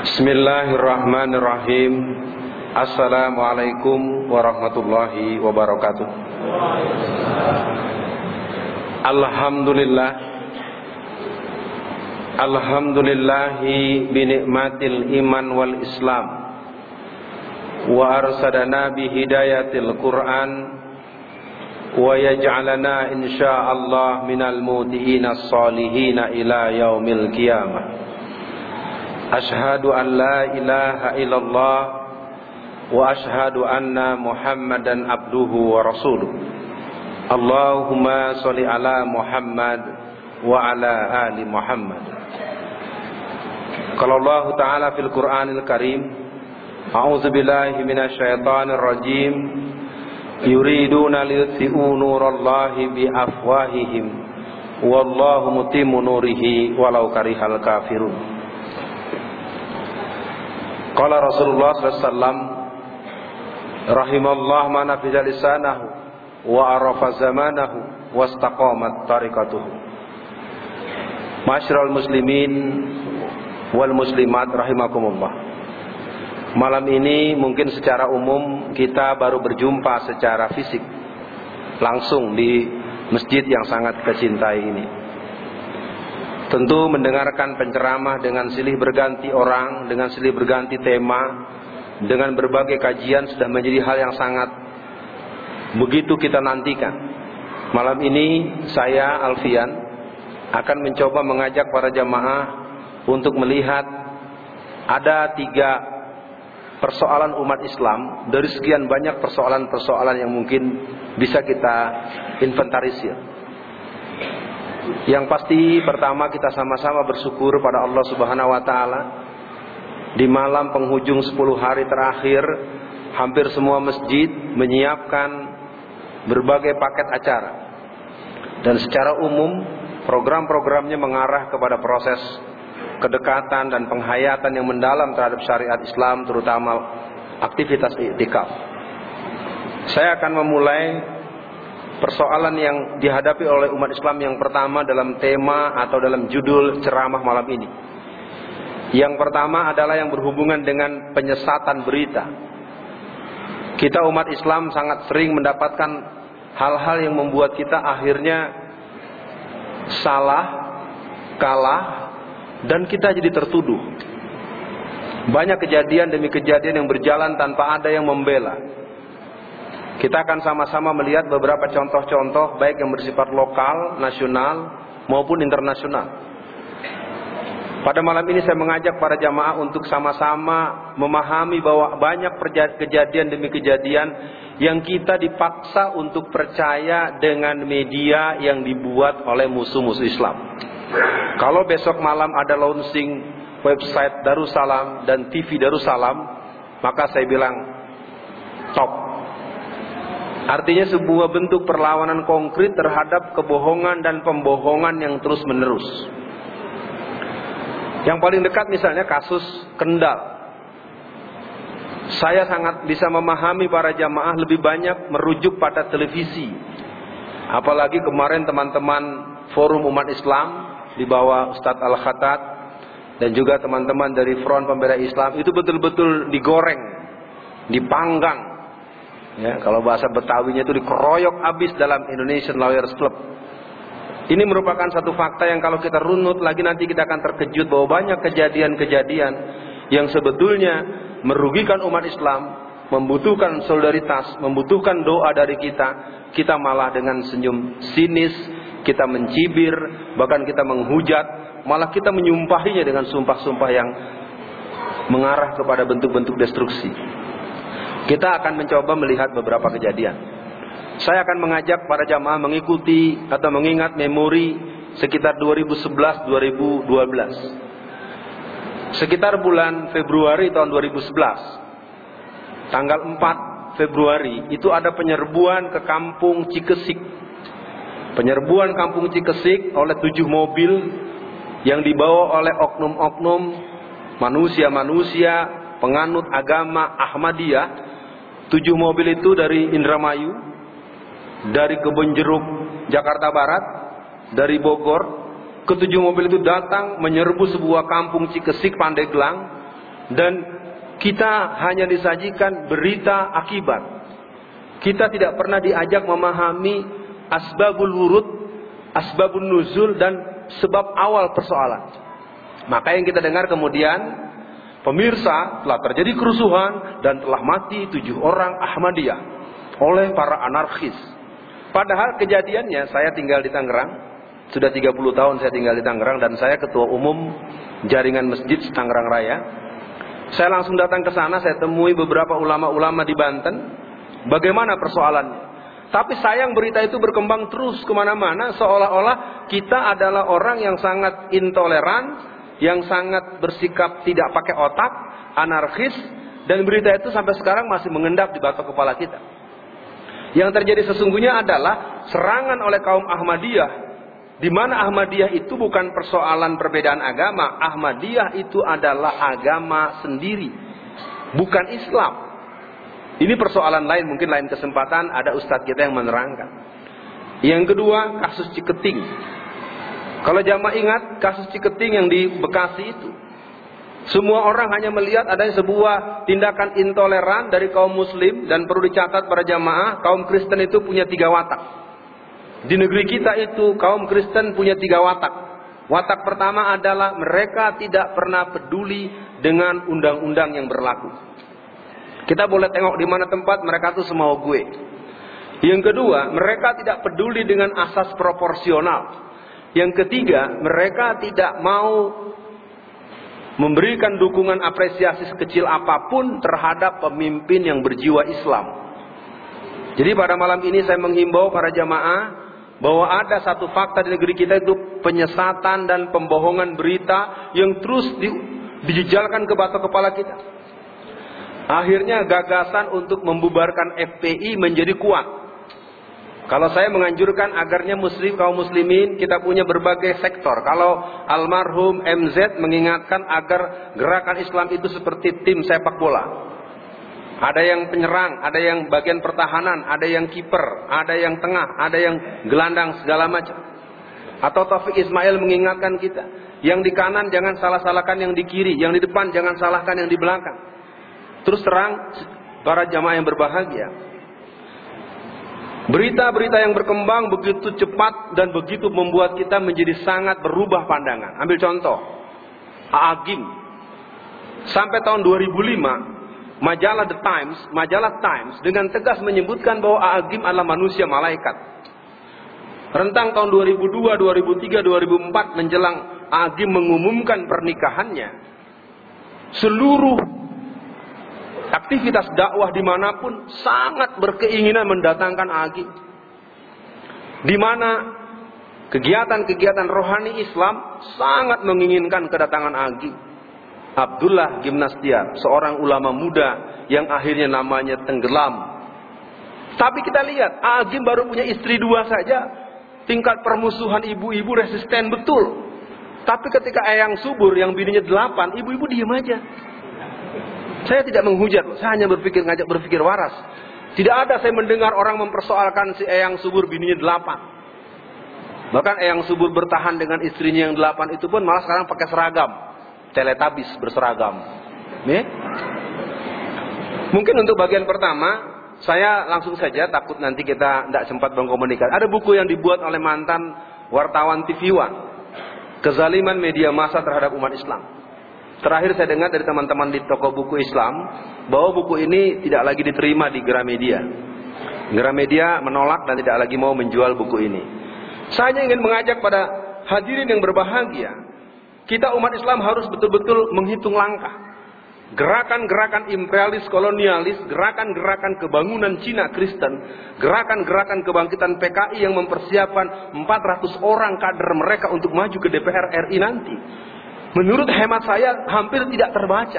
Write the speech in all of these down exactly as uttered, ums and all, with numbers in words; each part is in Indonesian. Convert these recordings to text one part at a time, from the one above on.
Bismillahirrahmanirrahim. Assalamualaikum warahmatullahi wabarakatuh. Alhamdulillah. Alhamdulillahi binikmatil iman wal islam, wa arsadana bihidayatil Qur'an, wa yaj'alana insyaallah minal mudiina salihina ila yaumil qiyamah. Ashhadu an la ilaha illallah wa ashhadu anna Muhammadan abduhu wa rasuluh. Allahumma sholli ala Muhammad wa ala ali Muhammad. Qala Allah Ta'ala fil Qur'anil Karim, a'udzu billahi minasy syaithanir rajim. Yuriduna liyutfi'u nurallahi bi afwahihim wallahu mutimmu nurihi walau karihal kafirun. Qala Rasulullah sallallahu alaihi wasallam, rahimallah man hafiza lisanahu wa arafa zamanahu wastaqamat tariqatuhu. Masyarul muslimin wal muslimat rahimakumullah. Malam ini mungkin secara umum kita baru berjumpa secara fisik langsung di masjid yang sangat kita cintai ini. Tentu mendengarkan penceramah dengan silih berganti orang, dengan silih berganti tema, dengan berbagai kajian sudah menjadi hal yang sangat begitu kita nantikan. Malam ini saya Alfian akan mencoba mengajak para jamaah untuk melihat ada tiga persoalan umat Islam dari sekian banyak persoalan-persoalan yang mungkin bisa kita inventarisir. Yang pasti pertama kita sama-sama bersyukur pada Allah Subhanahu wa taala. Di malam penghujung sepuluh hari terakhir, hampir semua masjid menyiapkan berbagai paket acara. Dan secara umum program-programnya mengarah kepada proses kedekatan dan penghayatan yang mendalam terhadap syariat Islam, terutama aktivitas i'tikaf. Saya akan memulai persoalan yang dihadapi oleh umat Islam yang pertama dalam tema atau dalam judul ceramah malam ini. Yang pertama adalah yang berhubungan dengan penyesatan berita. Kita umat Islam sangat sering mendapatkan hal-hal yang membuat kita akhirnya salah, kalah, dan kita jadi tertuduh. Banyak kejadian demi kejadian yang berjalan tanpa ada yang membela. Kita akan sama-sama melihat beberapa contoh-contoh baik yang bersifat lokal, nasional maupun internasional. Pada malam ini saya mengajak para jamaah untuk sama-sama memahami bahwa banyak kejadian demi kejadian yang kita dipaksa untuk percaya dengan media yang dibuat oleh musuh-musuh Islam. Kalau besok malam ada launching website Darussalam dan T V Darussalam, maka saya bilang top. Artinya sebuah bentuk perlawanan konkret terhadap kebohongan dan pembohongan yang terus menerus. Yang paling dekat misalnya kasus Kendal. Saya sangat bisa memahami para jamaah lebih banyak merujuk pada televisi. Apalagi kemarin teman-teman Forum Umat Islam di bawah Ustadz Al-Khattab dan juga teman-teman dari Front Pembela Islam itu betul-betul digoreng, dipanggang. Ya, kalau bahasa Betawinya itu dikeroyok habis dalam Indonesian Lawyers Club. Ini merupakan satu fakta yang kalau kita runut lagi nanti kita akan terkejut bahwa banyak kejadian-kejadian yang sebetulnya merugikan umat Islam, membutuhkan solidaritas, membutuhkan doa dari kita. Kita malah dengan senyum sinis, kita mencibir, bahkan kita menghujat, malah kita menyumpahinya dengan sumpah-sumpah yang mengarah kepada bentuk-bentuk destruksi. Kita akan mencoba melihat beberapa kejadian. Saya akan mengajak para jamaah mengikuti atau mengingat memori sekitar dua ribu sebelas dua ribu dua belas. Sekitar bulan Februari tahun dua ribu sebelas, tanggal empat Februari, itu ada penyerbuan ke kampung Cikesik. Penyerbuan kampung Cikesik oleh tujuh mobil yang dibawa oleh oknum-oknum manusia-manusia penganut agama Ahmadiyah. Tujuh mobil itu dari Indramayu, dari Kebonjeruk, Jakarta Barat, dari Bogor. Ketujuh mobil itu datang menyerbu sebuah kampung Cikesik, Pandeglang, Dan kita hanya disajikan berita akibat. Kita tidak pernah diajak memahami asbabul wurud, asbabun nuzul, dan sebab awal persoalan. Maka yang kita dengar kemudian, pemirsa, telah terjadi kerusuhan dan telah mati tujuh orang Ahmadiyah oleh para anarkis. Padahal kejadiannya, saya tinggal di Tangerang, sudah tiga puluh tahun saya tinggal di Tangerang, dan saya ketua umum jaringan masjid Tangerang Raya. Saya langsung datang ke sana, saya temui beberapa ulama-ulama di Banten. Bagaimana persoalannya? Tapi sayang berita itu berkembang terus kemana-mana, seolah-olah kita adalah orang yang sangat intoleran, yang sangat bersikap tidak pakai otak, anarkis, dan berita itu sampai sekarang masih mengendap di batok kepala kita. Yang terjadi sesungguhnya adalah serangan oleh kaum Ahmadiyah, di mana Ahmadiyah itu bukan persoalan perbedaan agama. Ahmadiyah itu adalah agama sendiri, bukan Islam. Ini persoalan lain, mungkin lain kesempatan ada ustadz kita yang menerangkan. Yang kedua, kasus Ciketing. Kalau jamaah ingat kasus Ciketing yang di Bekasi itu, semua orang hanya melihat adanya sebuah tindakan intoleran dari kaum muslim. Dan perlu dicatat para jamaah, kaum Kristen itu punya tiga watak. Di negeri kita itu kaum Kristen punya tiga watak. Watak pertama adalah mereka tidak pernah peduli dengan undang-undang yang berlaku. Kita boleh tengok di mana tempat, mereka tuh semau gue. Yang kedua, mereka tidak peduli dengan asas proporsional. Yang ketiga, mereka tidak mau memberikan dukungan apresiasi sekecil apapun terhadap pemimpin yang berjiwa Islam. Jadi pada malam ini saya menghimbau para jamaah bahwa ada satu fakta di negeri kita, itu penyesatan dan pembohongan berita yang terus di, dijejalkan ke batok kepala kita. Akhirnya gagasan untuk membubarkan F P I menjadi kuat. Kalau saya menganjurkan agarnya muslim, kaum muslimin, kita punya berbagai sektor. Kalau almarhum M Z mengingatkan agar gerakan Islam itu seperti tim sepak bola. Ada yang penyerang, ada yang bagian pertahanan, ada yang kiper, ada yang tengah, ada yang gelandang, segala macam. Atau Taufik Ismail mengingatkan kita, yang di kanan jangan salah-salahkan yang di kiri, yang di depan jangan salahkan yang di belakang. Terus terang para jamaah yang berbahagia, berita-berita yang berkembang begitu cepat dan begitu membuat kita menjadi sangat berubah pandangan. Ambil contoh, A'agim. Sampai tahun dua ribu lima, majalah The Times, majalah Times dengan tegas menyebutkan bahwa A'agim adalah manusia malaikat. Rentang tahun dua ribu dua, dua ribu tiga, dua ribu empat menjelang A'agim mengumumkan pernikahannya, seluruh aktivitas dakwah dimanapun sangat berkeinginan mendatangkan A'agim. Di mana kegiatan-kegiatan rohani Islam sangat menginginkan kedatangan A'agim. Abdullah Gimnastiar, seorang ulama muda yang akhirnya namanya tenggelam. Tapi kita lihat, A'agim baru punya istri dua saja, tingkat permusuhan ibu-ibu resisten betul. Tapi ketika Eyang Subur yang bininya delapan, ibu-ibu diam aja. Saya tidak menghujat, saya hanya berpikir ngajak berpikir waras. Tidak ada saya mendengar orang mempersoalkan si Eyang Subur bininya delapan. Bahkan Eyang Subur bertahan dengan istrinya yang delapan itu pun malah sekarang pakai seragam. Teletabis berseragam. Nih. Mungkin untuk bagian pertama, saya langsung saja, takut nanti kita tidak sempat berkomunikasi. Ada buku yang dibuat oleh mantan wartawan T V One, Kezaliman Media Massa Terhadap Umat Islam. Terakhir saya dengar dari teman-teman di toko buku Islam, bahwa buku ini tidak lagi diterima di Gramedia. Gramedia menolak dan tidak lagi mau menjual buku ini. Saya ingin mengajak pada hadirin yang berbahagia, kita umat Islam harus betul-betul menghitung langkah. Gerakan-gerakan imperialis kolonialis, gerakan-gerakan kebangunan Cina Kristen, gerakan-gerakan kebangkitan P K I yang mempersiapkan empat ratus orang kader mereka untuk maju ke D P R R I nanti, menurut hemat saya hampir tidak terbaca.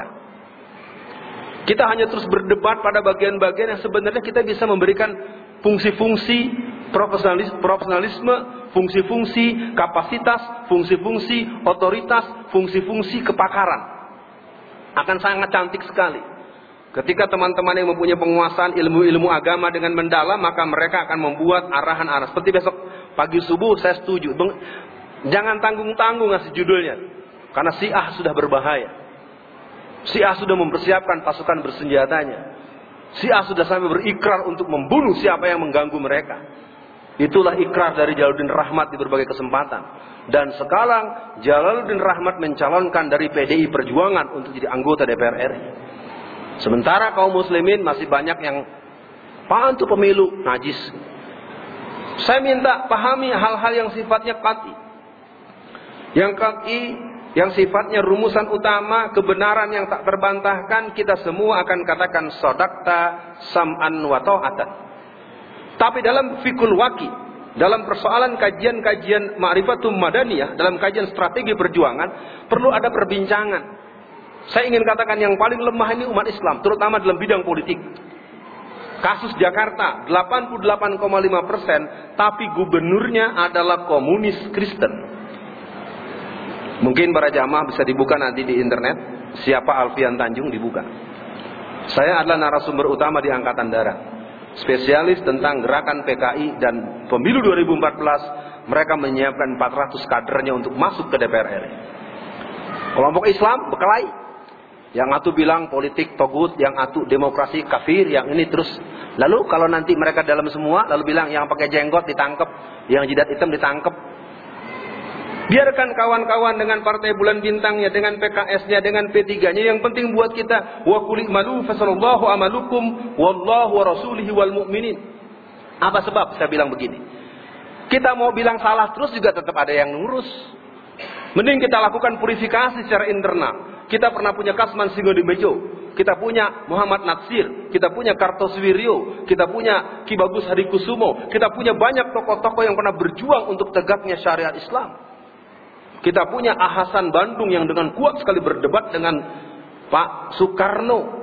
Kita hanya terus berdebat pada bagian-bagian yang sebenarnya kita bisa memberikan fungsi-fungsi profesionalisme, fungsi-fungsi kapasitas, fungsi-fungsi otoritas, fungsi-fungsi kepakaran. Akan sangat cantik sekali. Ketika teman-teman yang mempunyai penguasaan ilmu-ilmu agama dengan mendalam, maka mereka akan membuat arahan-arahan. Seperti besok pagi subuh saya setuju. Jangan tanggung-tanggung ngasih judulnya. Karena Syiah sudah berbahaya. Si A sudah mempersiapkan pasukan bersenjatanya. Si A sudah sampai berikrar untuk membunuh siapa yang mengganggu mereka. Itulah ikrar dari Jalaluddin Rahmat di berbagai kesempatan. Dan sekarang Jalaluddin Rahmat mencalonkan dari P D I Perjuangan untuk jadi anggota D P R R I. Sementara kaum muslimin masih banyak yang apaan tuh pemilu, najis. Saya minta pahami hal-hal yang sifatnya qat'i. Yang qat'i, yang sifatnya rumusan utama, kebenaran yang tak terbantahkan, kita semua akan katakan sodakta sam'an wa ta'atan. Tapi dalam fikul waqi, dalam persoalan kajian-kajian ma'rifatum madaniyah, dalam kajian strategi perjuangan, perlu ada perbincangan. Saya ingin katakan yang paling lemah ini umat Islam, terutama dalam bidang politik. Kasus Jakarta, delapan puluh delapan koma lima persen, tapi gubernurnya adalah komunis Kristen. Mungkin para jamaah bisa dibuka nanti di internet, siapa Alfian Tanjung dibuka. Saya adalah narasumber utama di Angkatan Darat, spesialis tentang gerakan P K I dan pemilu dua ribu empat belas, mereka menyiapkan empat ratus kadernya untuk masuk ke D P R R I. Kelompok Islam berkelahi. Yang atu bilang politik togut, yang atu demokrasi kafir, yang ini terus. Lalu kalau nanti mereka dalam semua, lalu bilang yang pakai jenggot ditangkap, yang jidat hitam ditangkap. Biarkan kawan-kawan dengan partai bulan bintangnya, dengan P K S-nya, dengan P tiga-nya. Yang penting buat kita, wa qul i'malu fasallallahu amalukum wallahu wa rasulihi wal mu'minin. Apa sebab saya bilang begini? Kita mau bilang salah terus juga tetap ada yang ngurus. Mending kita lakukan purifikasi secara internal. Kita pernah punya Kasman Singodimbejo, kita punya Muhammad Natsir, kita punya Kartosuwiryo, kita punya Ki Bagus Hadikusumo, kita punya banyak tokoh-tokoh yang pernah berjuang untuk tegaknya syariat Islam. Kita punya Ahasan Bandung yang dengan kuat sekali berdebat dengan Pak Soekarno.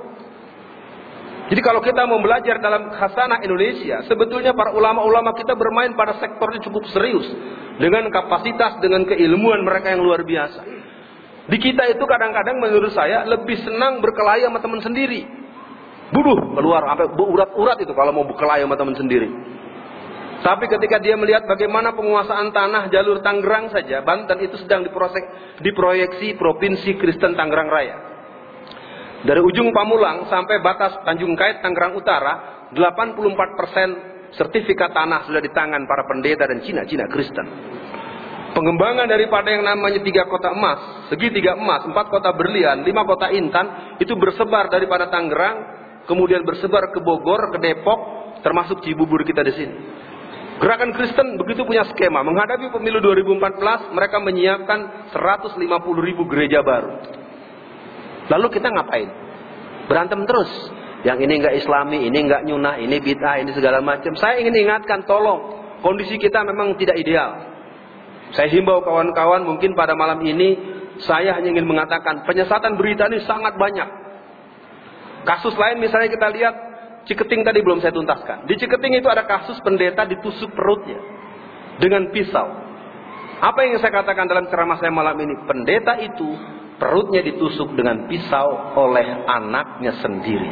Jadi kalau kita mau belajar dalam khasanah Indonesia, sebetulnya para ulama-ulama kita bermain pada sektornya cukup serius, dengan kapasitas, dengan keilmuan mereka yang luar biasa. Di kita itu kadang-kadang menurut saya lebih senang berkelahi sama teman sendiri. Buduh, keluar sampai berurat-urat itu kalau mau berkelahi sama teman sendiri. Tapi ketika dia melihat bagaimana penguasaan tanah jalur Tangerang saja, Banten itu sedang diproses, diproyeksi Provinsi Kristen Tangerang Raya. Dari ujung Pamulang sampai batas Tanjung Kait Tangerang Utara, delapan puluh empat persen sertifikat tanah sudah di tangan para pendeta dan Cina-Cina Kristen. Pengembangan daripada yang namanya tiga kota emas, segitiga emas, empat kota berlian, lima kota intan, itu bersebar daripada Tangerang, kemudian bersebar ke Bogor, ke Depok, termasuk Cibubur kita di sini. Gerakan Kristen begitu punya skema. Menghadapi pemilu dua ribu empat belas, mereka menyiapkan seratus lima puluh ribu gereja baru. Lalu kita ngapain? Berantem terus. Yang ini enggak Islami, ini enggak nyunah, ini bid'ah, ini segala macam. Saya ingin ingatkan, tolong, kondisi kita memang tidak ideal. Saya himbau kawan-kawan, mungkin pada malam ini saya hanya ingin mengatakan penyesatan berita ini sangat banyak. Kasus lain misalnya kita lihat Ciketing tadi belum saya tuntaskan. Di Ciketing itu ada kasus pendeta ditusuk perutnya dengan pisau. Apa yang saya katakan dalam ceramah saya malam ini? Pendeta itu perutnya ditusuk dengan pisau oleh anaknya sendiri.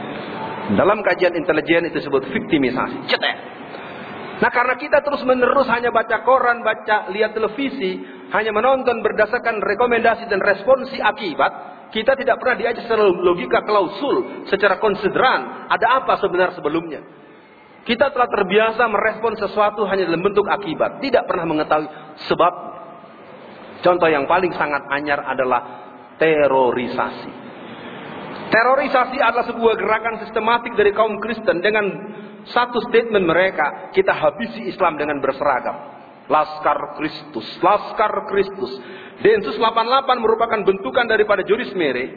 Dalam kajian intelijen itu disebut viktimisasi. Cetek. Nah karena kita terus menerus hanya baca koran, baca, lihat televisi, hanya menonton berdasarkan rekomendasi dan responsi akibat, kita tidak pernah diajar secara logika klausul, secara konsideran, ada apa sebenarnya sebelumnya. Kita telah terbiasa merespon sesuatu hanya dalam bentuk akibat, tidak pernah mengetahui sebab. Contoh yang paling sangat anyar adalah terorisasi. Terorisasi adalah sebuah gerakan sistematik dari kaum Kristen dengan satu statement mereka, kita habisi Islam dengan berseragam. Laskar Kristus, Laskar Kristus. Densus delapan puluh delapan merupakan bentukan daripada Joris Mere,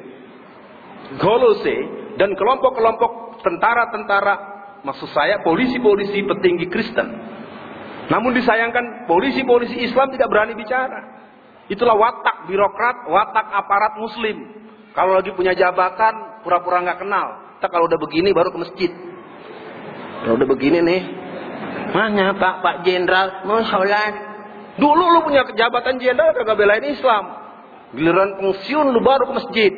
Golose, dan kelompok-kelompok tentara-tentara, maksud saya polisi-polisi petinggi Kristen. Namun disayangkan polisi-polisi Islam tidak berani bicara. Itulah watak birokrat, watak aparat muslim. Kalau lagi punya jabatan, pura-pura nggak kenal. Kita kalau udah begini baru ke masjid. Kalau udah begini nih, mana Pak Pak Jenderal mau sholat? Dulu lu punya jabatan jenderal kagak belain Islam. Giliran pensiun lu baru ke masjid.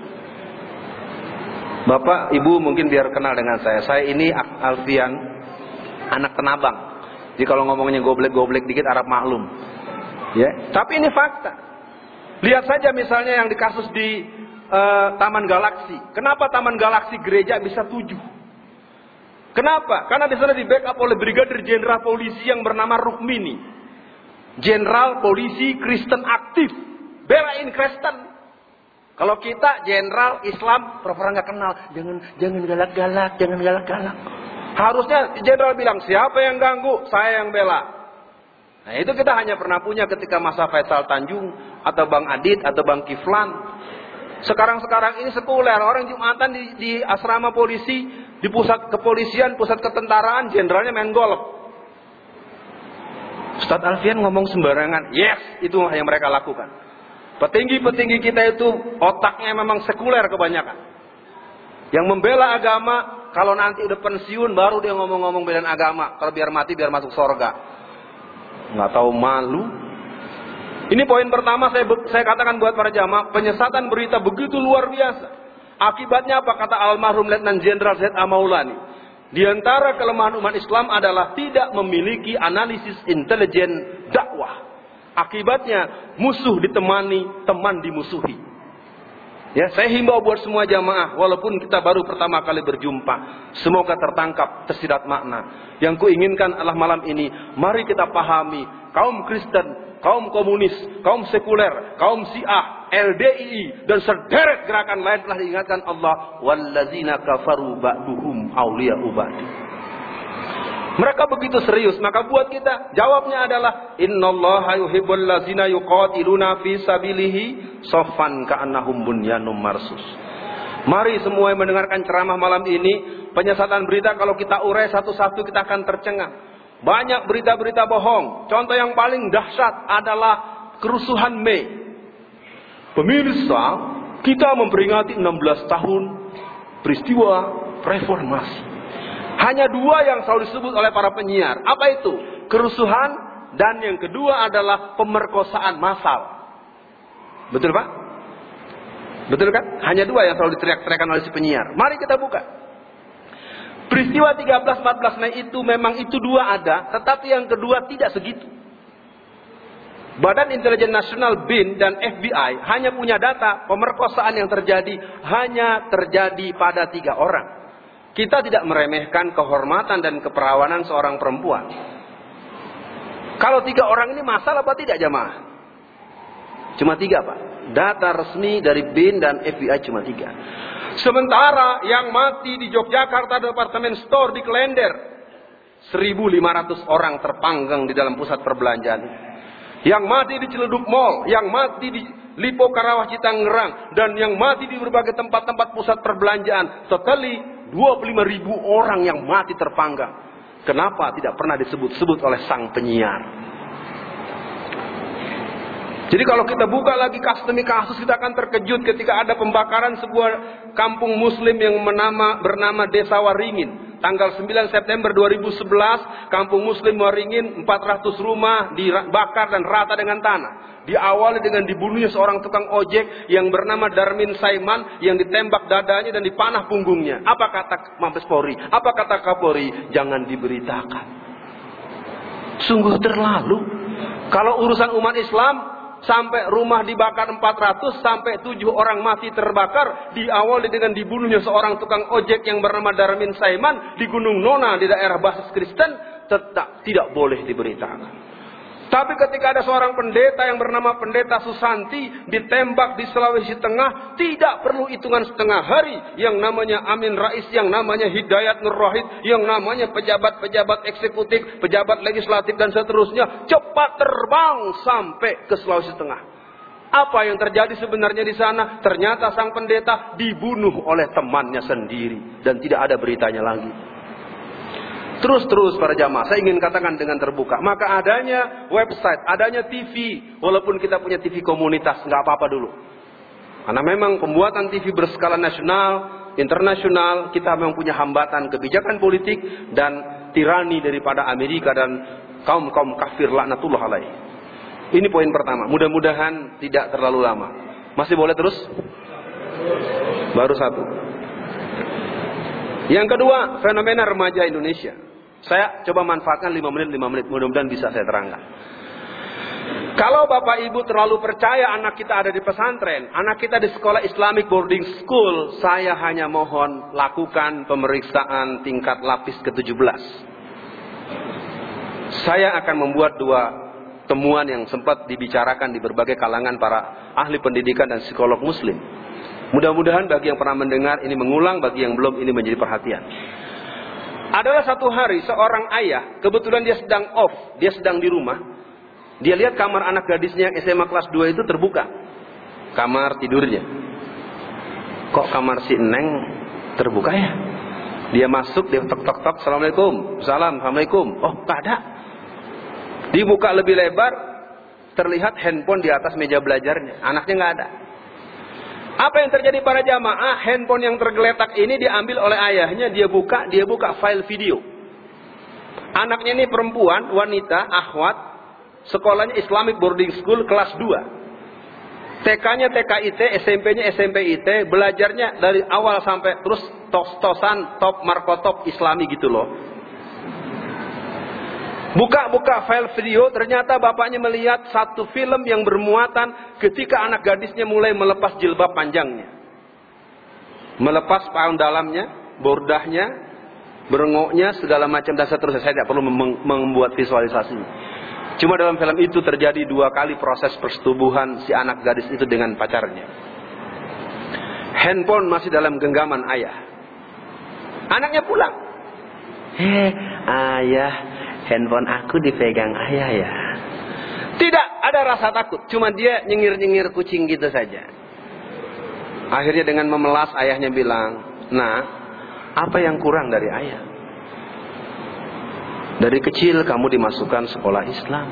Bapak, Ibu mungkin biar kenal dengan saya. Saya ini Alfian, anak Tenabang. Jadi kalau ngomongnya goblek-goblek dikit Arab maklum. Ya, tapi ini fakta. Lihat saja misalnya yang di kasus di uh, Taman Galaksi. Kenapa Taman Galaksi gereja bisa tujuh? Kenapa? Karena di sana di backup oleh Brigadir Jenderal Polisi yang bernama Rukmini. Jenderal Polisi Kristen aktif, belain Kristen. Kalau kita Jenderal Islam, pura-pura nggak kenal, jangan jangan galak-galak, jangan galak-galak. Harusnya Jenderal bilang, siapa yang ganggu, saya yang bela. Nah itu kita hanya pernah punya ketika masa Faisal Tanjung, atau Bang Adit, atau Bang Kiflan. Sekarang-sekarang ini sekuler, orang Jumatan di, di asrama polisi, di pusat kepolisian, pusat ketentaraan, jenderalnya main golf. Ustadz Alfian ngomong sembarangan, yes, itu yang mereka lakukan. Petinggi-petinggi kita itu otaknya memang sekuler kebanyakan. Yang membela agama, kalau nanti udah pensiun baru dia ngomong-ngomong belain agama. Kalau biar mati biar masuk surga. Nggak tahu malu. Ini poin pertama saya saya katakan buat para jamaah, penyesatan berita begitu luar biasa. Akibatnya apa kata almarhum Letnan Jenderal Z A Maulani? Di antara kelemahan umat Islam adalah tidak memiliki analisis intelijen dakwah. Akibatnya musuh ditemani, teman dimusuhi. Ya, saya himbau buat semua jamaah, walaupun kita baru pertama kali berjumpa, semoga tertangkap tersirat makna. Yang kuinginkan adalah malam ini, mari kita pahami, kaum Kristen, kaum komunis, kaum sekuler, kaum Syiah, L D I I, dan sederet gerakan lain telah diingatkan Allah, wallazina kafaru ba'duhum awliya'u ba'd. Mereka begitu serius, maka buat kita jawabnya adalah innallaha yuhibbul ladzina yuqatiluna fi sabilihi shaffan ka'annahum bunyanum marsus. Mari semua yang mendengarkan ceramah malam ini, penyesatan berita kalau kita urai satu-satu kita akan tercengang. Banyak berita-berita bohong. Contoh yang paling dahsyat adalah kerusuhan Mei. Pemirsa, kita memperingati enam belas tahun peristiwa reformasi. Hanya dua yang selalu disebut oleh para penyiar. Apa itu? Kerusuhan, dan yang kedua adalah pemerkosaan massal. Betul Pak? Betul kan? Hanya dua yang selalu diteriak-teriakan oleh si penyiar. Mari kita buka. Peristiwa tiga belas empat belas Mei itu memang itu dua ada, tetapi yang kedua tidak segitu. Badan Intelijen Nasional B I N dan F B I hanya punya data pemerkosaan yang terjadi hanya terjadi pada tiga orang. Kita tidak meremehkan kehormatan dan keperawanan seorang perempuan. Kalau tiga orang ini masalah apa tidak jamaah? Cuma tiga Pak. Data resmi dari B I N dan F B I cuma tiga. Sementara yang mati di Yogyakarta Departemen Store di Klender, seribu lima ratus orang terpanggang di dalam pusat perbelanjaan. Yang mati di Ciledug Mall, yang mati di Lipo Karawah Citangerang, dan yang mati di berbagai tempat-tempat pusat perbelanjaan. Sekali dua puluh lima ribu orang yang mati terpanggang. Kenapa tidak pernah disebut-sebut oleh sang penyiar? Jadi kalau kita buka lagi kasus demi kasus, kita akan terkejut ketika ada pembakaran sebuah kampung muslim yang menama, bernama Desa Waringin. Tanggal sembilan September dua ribu sebelas, kampung muslim Waringin, empat ratus rumah dibakar dan rata dengan tanah. Diawali dengan dibunuhnya seorang tukang ojek yang bernama Darmin Saiman, yang ditembak dadanya dan dipanah punggungnya. Apa kata Mabes Polri? Apa kata Kapolri? Jangan diberitakan. Sungguh terlalu. Kalau urusan umat Islam, sampai rumah dibakar empat ratus, sampai tujuh orang mati terbakar, diawali dengan dibunuhnya seorang tukang ojek yang bernama Darmin Saiman di Gunung Nona di daerah basis Kristen, tetap tidak boleh diberitakan. Tapi ketika ada seorang pendeta yang bernama Pendeta Susanti ditembak di Sulawesi Tengah, tidak perlu hitungan setengah hari, yang namanya Amin Rais, yang namanya Hidayat Nur Rohid, yang namanya pejabat-pejabat eksekutif, pejabat legislatif dan seterusnya, cepat terbang sampai ke Sulawesi Tengah. Apa yang terjadi sebenarnya di sana? Ternyata sang pendeta dibunuh oleh temannya sendiri dan tidak ada beritanya lagi. Terus-terus para jamaah, saya ingin katakan dengan terbuka, maka adanya website, adanya T V, walaupun kita punya T V komunitas, nggak apa-apa dulu. Karena memang pembuatan T V berskala nasional, internasional, kita memang punya hambatan kebijakan politik dan tirani daripada Amerika dan kaum-kaum kafir laknatullah alaih. Ini poin pertama, mudah-mudahan tidak terlalu lama. Masih boleh terus? Baru satu. Yang kedua, fenomena remaja Indonesia. Saya coba manfaatkan lima menit, lima menit. Mudah-mudahan bisa saya terangkan. Kalau Bapak Ibu terlalu percaya anak kita ada di pesantren, anak kita di sekolah Islamic boarding school, saya hanya mohon lakukan pemeriksaan tingkat lapis ke tujuh belas. Saya akan membuat dua temuan yang sempat dibicarakan di berbagai kalangan para ahli pendidikan dan psikolog muslim. Mudah-mudahan bagi yang pernah mendengar ini mengulang, bagi yang belum ini menjadi perhatian. Adalah satu hari seorang ayah, kebetulan dia sedang off, dia sedang di rumah. Dia lihat kamar anak gadisnya yang S M A kelas dua itu terbuka. Kamar tidurnya. Kok kamar si Neng terbuka ya? Dia masuk, dia tok tok tok, Assalamualaikum. Salam, Assalamualaikum. Oh, tak ada. Dibuka lebih lebar, terlihat handphone di atas meja belajarnya. Anaknya nggak ada. Apa yang terjadi para jamaah? Handphone yang tergeletak ini diambil oleh ayahnya. Dia buka, dia buka file video. Anaknya ini perempuan, wanita, akhwat. Sekolahnya Islamic boarding school kelas dua. T K-nya T K I T, S M P-nya S M P I T. Belajarnya dari awal sampai terus tos-tosan, top, markotop, islami gitu loh. Buka-buka file video, ternyata bapaknya melihat satu film yang bermuatan ketika anak gadisnya mulai melepas jilbab panjangnya. Melepas paun dalamnya, bordahnya, berengoknya, segala macam dan seterusnya. Saya tidak perlu membuat visualisasi. Cuma dalam film itu terjadi dua kali proses persetubuhan si anak gadis itu dengan pacarnya. Handphone masih dalam genggaman ayah. Anaknya pulang. Heh, ayah, handphone aku dipegang ayah ya. Tidak ada rasa takut, cuma dia nyengir-nyengir kucing gitu saja. Akhirnya dengan memelas ayahnya bilang, "Nah, apa yang kurang dari ayah? Dari kecil kamu dimasukkan sekolah Islam."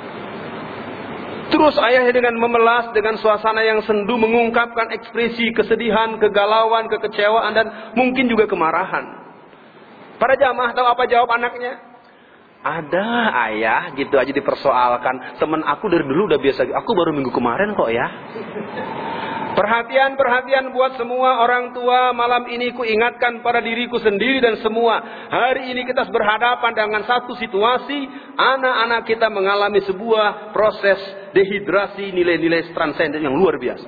Terus ayahnya dengan memelas, dengan suasana yang sendu mengungkapkan ekspresi kesedihan, kegalauan, kekecewaan dan mungkin juga kemarahan. Para jamaah tahu apa jawab anaknya? Ada ayah, gitu aja dipersoalkan. Temen aku dari dulu udah biasa, aku baru minggu kemarin kok ya. Perhatian-perhatian buat semua orang tua. Malam ini ku ingatkan pada diriku sendiri dan semua. Hari ini kita berhadapan dengan satu situasi. Anak-anak kita mengalami sebuah proses dehidrasi nilai-nilai transenden yang luar biasa.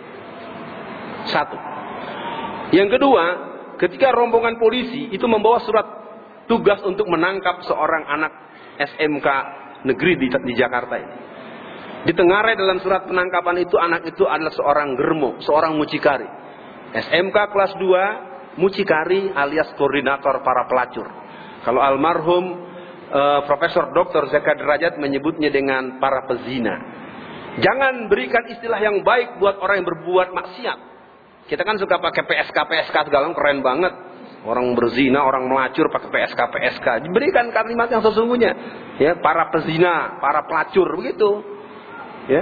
Satu. Yang kedua, ketika rombongan polisi itu membawa surat tugas untuk menangkap seorang anak S M K negeri di, di Jakarta ini. Ditengarai dalam surat penangkapan itu anak itu adalah seorang germo, seorang mucikari. S M K kelas dua, mucikari alias koordinator para pelacur. Kalau almarhum uh, Profesor Doktor Zaka Derajat menyebutnya dengan para pezina. Jangan berikan istilah yang baik buat orang yang berbuat maksiat. Kita kan suka pakai P S K P S K segala, keren banget. Orang berzina, orang melacur pakai P S K P S K. Diberikan kalimat yang sesungguhnya. Ya, para pezina, para pelacur begitu. Ya.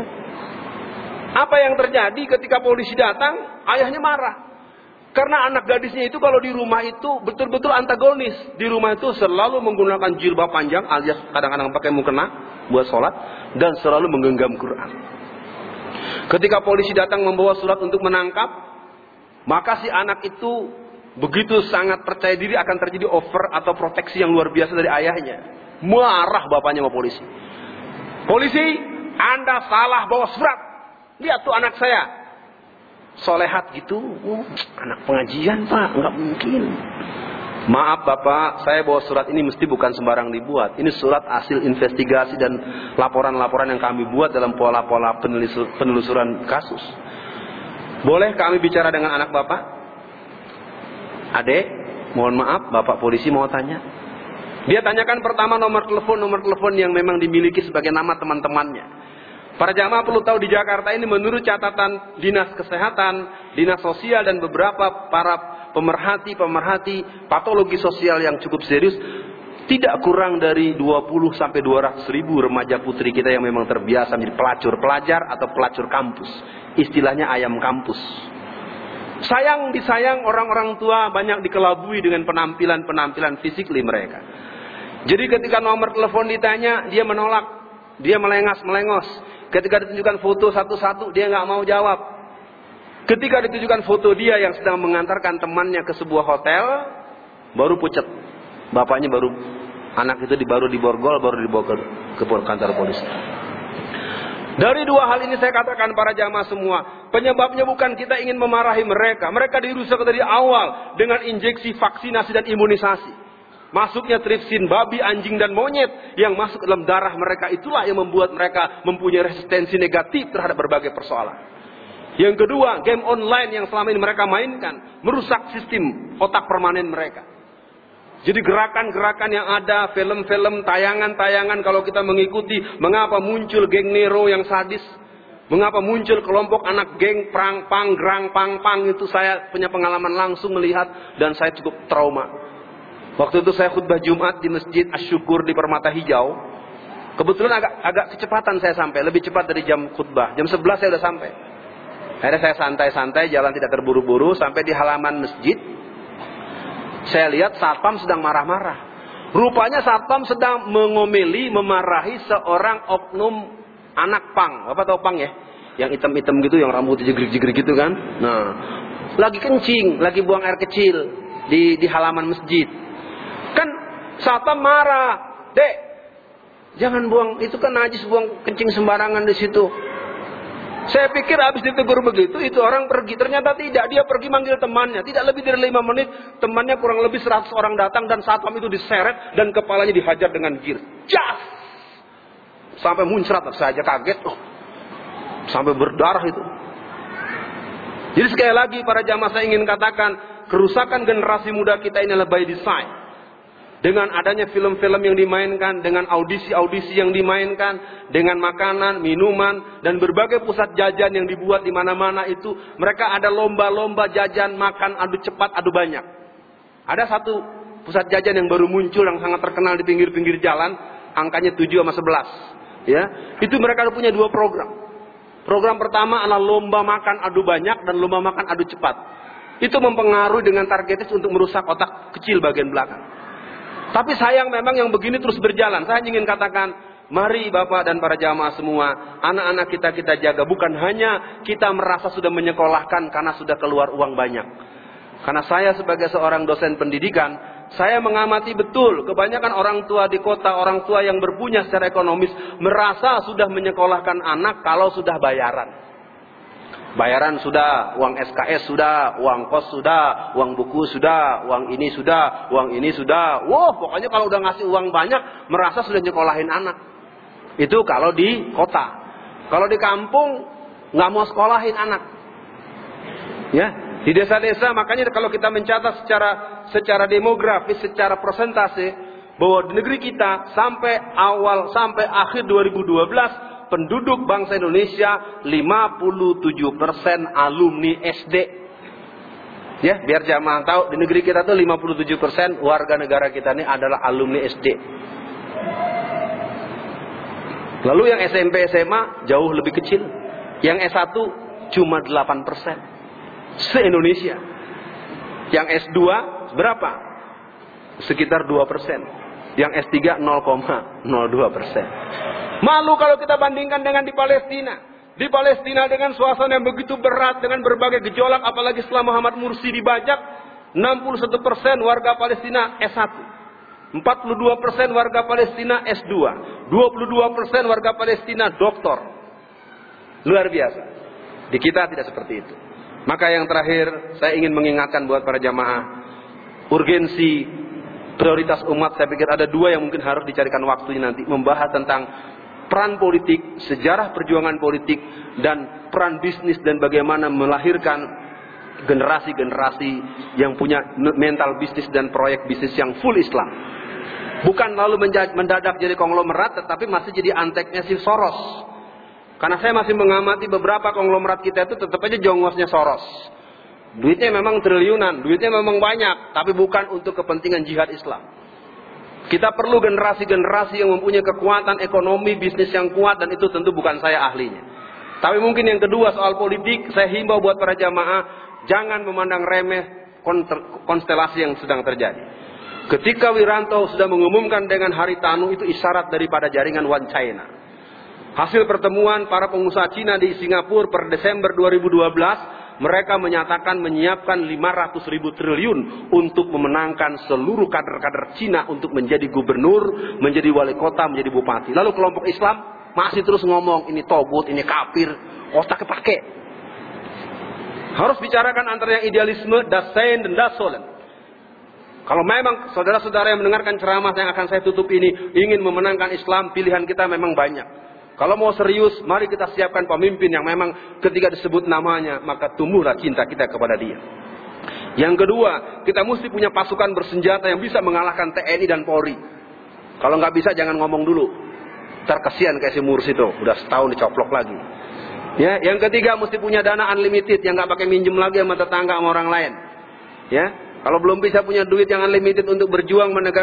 Apa yang terjadi ketika polisi datang? Ayahnya marah. Karena anak gadisnya itu kalau di rumah itu betul-betul antagonis. Di rumah itu selalu menggunakan jilbab panjang alias kadang-kadang pakai mukena buat sholat dan selalu menggenggam Quran. Ketika polisi datang membawa surat untuk menangkap, maka si anak itu begitu sangat percaya diri akan terjadi over atau proteksi yang luar biasa dari ayahnya. Marah bapaknya sama polisi. Polisi, Anda salah bawa surat. Lihat tuh anak saya. Solehat gitu. Oh, anak pengajian pak. Nggak mungkin. Maaf bapak, saya bawa surat ini mesti bukan sembarang dibuat. Ini surat hasil investigasi dan laporan-laporan yang kami buat dalam pola-pola penelusuran kasus. Boleh kami bicara dengan anak bapak? Adek, mohon maaf, bapak polisi mau tanya. Dia tanyakan pertama nomor telepon, nomor telepon yang memang dimiliki sebagai nama teman-temannya. Para jamaah perlu tahu di Jakarta ini menurut catatan Dinas Kesehatan, Dinas Sosial dan beberapa para pemerhati-pemerhati patologi sosial yang cukup serius, tidak kurang dari dua puluh sampai dua ratus ribu remaja putri kita yang memang terbiasa menjadi pelacur pelajar atau pelacur kampus. Istilahnya ayam kampus. Sayang disayang orang-orang tua banyak dikelabui dengan penampilan-penampilan fisik mereka. Jadi ketika nomor telepon ditanya, dia menolak, dia melengas-melengos. Ketika ditunjukkan foto satu-satu, dia nggak mau jawab. Ketika ditunjukkan foto dia yang sedang mengantarkan temannya ke sebuah hotel, baru pucat. Bapaknya baru, anak itu baru diborgol, baru dibawa ke, ke kantor polisi. Dari dua hal ini saya katakan para jamaah semua, penyebabnya bukan kita ingin memarahi mereka. Mereka dirusak dari awal dengan injeksi vaksinasi dan imunisasi. Masuknya tripsin babi, anjing dan monyet yang masuk dalam darah mereka, itulah yang membuat mereka mempunyai resistensi negatif terhadap berbagai persoalan. Yang kedua, game online yang selama ini mereka mainkan merusak sistem otak permanen mereka. Jadi gerakan-gerakan yang ada, film-film, tayangan-tayangan, kalau kita mengikuti, mengapa muncul geng Nero yang sadis, mengapa muncul kelompok anak geng perang pang gerang pang pang, itu saya punya pengalaman langsung melihat dan saya cukup trauma. Waktu itu saya khutbah Jumat di Masjid Asy-Syukur di Permata Hijau. Kebetulan agak agak kecepatan saya sampai, lebih cepat dari jam khutbah. Jam sebelas saya udah sampai. Akhirnya saya santai-santai, jalan tidak terburu-buru, sampai di halaman masjid. Saya lihat satpam sedang marah-marah. Rupanya satpam sedang mengomeli, memarahi seorang oknum anak pang. Bapak tahu pang ya? Yang hitam-hitam gitu, yang rambutnya jegrik-jegrik gitu kan. Nah, lagi kencing, lagi buang air kecil di di halaman masjid. Kan satpam marah, "Dek, jangan buang, itu kan najis, buang kencing sembarangan di situ." Saya pikir habis ditegur begitu, itu orang pergi. Ternyata tidak, dia pergi manggil temannya. Tidak lebih dari lima menit, temannya kurang lebih seratus orang datang dan satpam itu diseret dan kepalanya dihajar dengan gir. Jas! Sampai muncrat, saya aja kaget. Oh, sampai berdarah itu. Jadi sekali lagi para jamaah saya ingin katakan, kerusakan generasi muda kita ini adalah by design. Dengan adanya film-film yang dimainkan, dengan audisi-audisi yang dimainkan, dengan makanan, minuman, dan berbagai pusat jajan yang dibuat di mana-mana itu, mereka ada lomba-lomba jajan, makan, adu cepat, adu banyak. Ada satu pusat jajan yang baru muncul, yang sangat terkenal di pinggir-pinggir jalan, angkanya tujuh sama sebelas. Ya, itu mereka punya dua program. Program pertama adalah lomba makan adu banyak dan lomba makan adu cepat. Itu mempengaruhi dengan targetis untuk merusak otak kecil bagian belakang. Tapi sayang memang yang begini terus berjalan. Saya ingin katakan, mari Bapak dan para jamaah semua, anak-anak kita kita jaga. Bukan hanya kita merasa sudah menyekolahkan karena sudah keluar uang banyak. Karena saya sebagai seorang dosen pendidikan, saya mengamati betul kebanyakan orang tua di kota, orang tua yang berpunya secara ekonomis, merasa sudah menyekolahkan anak kalau sudah bayaran. Bayaran sudah, uang S K S sudah, uang kos sudah, uang buku sudah, uang ini sudah, uang ini sudah. Wah, pokoknya kalau udah ngasih uang banyak, merasa sudah nyekolahin anak. Itu kalau di kota. Kalau di kampung, nggak mau sekolahin anak. Ya, di desa-desa, makanya kalau kita mencatat secara secara demografis, secara persentase, bahwa di negeri kita sampai awal, sampai akhir dua ribu dua belas, penduduk bangsa Indonesia lima puluh tujuh persen alumni S D. Ya, biar jamaah tahu, di negeri kita tuh lima puluh tujuh persen warga negara kita ini adalah alumni S D. Lalu yang S M P S M A jauh lebih kecil. Yang S satu cuma delapan persen se-Indonesia. Yang S dua berapa? Sekitar dua persen. Yang S tiga nol koma nol dua persen. Malu kalau kita bandingkan dengan di Palestina. Di Palestina dengan suasana yang begitu berat, dengan berbagai gejolak, apalagi setelah Muhammad Mursi dibajak, enam puluh satu persen warga Palestina S satu, empat puluh dua persen warga Palestina S dua, dua puluh dua persen warga Palestina doktor. Luar biasa. Di kita tidak seperti itu. Maka yang terakhir, saya ingin mengingatkan buat para jamaah, urgensi prioritas umat, saya pikir ada dua yang mungkin harus dicarikan waktunya nanti, membahas tentang peran politik, sejarah perjuangan politik, dan peran bisnis, dan bagaimana melahirkan generasi-generasi yang punya mental bisnis dan proyek bisnis yang full Islam. Bukan lalu mendadak jadi konglomerat, tetapi masih jadi anteknya si Soros. Karena saya masih mengamati beberapa konglomerat kita itu tetap aja jongosnya Soros. Duitnya memang triliunan, duitnya memang banyak, tapi bukan untuk kepentingan jihad Islam. Kita perlu generasi-generasi yang mempunyai kekuatan ekonomi, bisnis yang kuat, dan itu tentu bukan saya ahlinya. Tapi mungkin yang kedua soal politik, saya himbau buat para jamaah, jangan memandang remeh konstelasi yang sedang terjadi. Ketika Wiranto sudah mengumumkan dengan hari Tanu, itu isyarat daripada jaringan One China. Hasil pertemuan para pengusaha Cina di Singapura per Desember dua ribu dua belas, mereka menyatakan menyiapkan lima ratus ribu triliun untuk memenangkan seluruh kader-kader Cina untuk menjadi gubernur, menjadi wali kota, menjadi bupati. Lalu kelompok Islam masih terus ngomong ini togut, ini kafir, otaknya pakai. Harus bicarakan antara yang idealisme, das Sein dan das Sollen. Kalau memang saudara-saudara yang mendengarkan ceramah yang akan saya tutup ini ingin memenangkan Islam, pilihan kita memang banyak. Kalau mau serius, mari kita siapkan pemimpin yang memang ketika disebut namanya, maka tumbuhlah cinta kita kepada dia. Yang kedua, kita mesti punya pasukan bersenjata yang bisa mengalahkan T N I dan Polri. Kalau nggak bisa, jangan ngomong dulu. Ntar kesian kayak si Mursi tuh, udah setahun dicoplok lagi. Ya, yang ketiga mesti punya dana unlimited yang nggak pakai minjem lagi sama tetangga sama orang lain. Ya, kalau belum bisa punya duit yang unlimited untuk berjuang menegakkan